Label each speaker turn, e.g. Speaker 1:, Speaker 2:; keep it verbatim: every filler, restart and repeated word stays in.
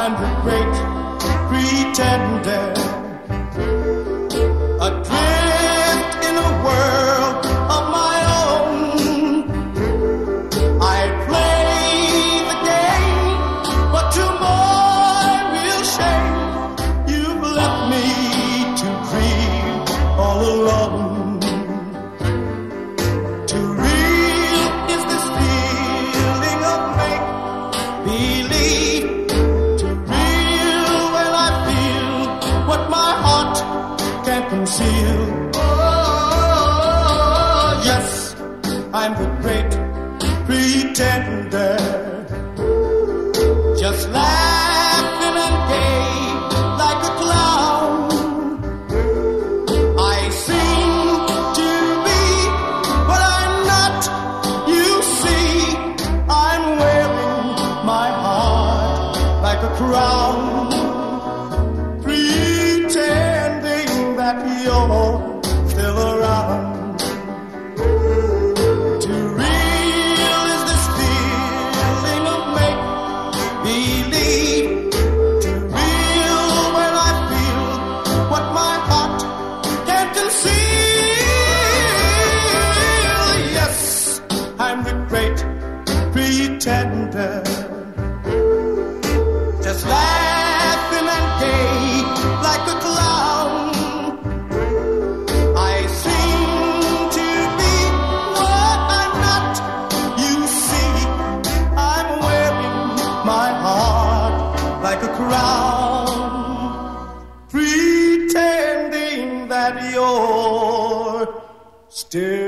Speaker 1: I'm the great pretender, adrift in a world of my own. I play the game, but to my real shame, you've left me to dream all alone. Too real is this feeling of make-believe. Too real when I feel what my heart can't conceal. Oh, yes, I'm the great pretender, just laughing and gay like a clown. I seem to be what I'm not. You see, I'm wearing my heart like a crown, pretending that you're still around. Too real is this feeling of make-believe. Too real when I feel what my heart can't conceal. Yes, I'm the great pretender, just laughing and gay like a clown. I seem to be what I'm not. You see, I'm wearing my heart like a crown, pretending that you're still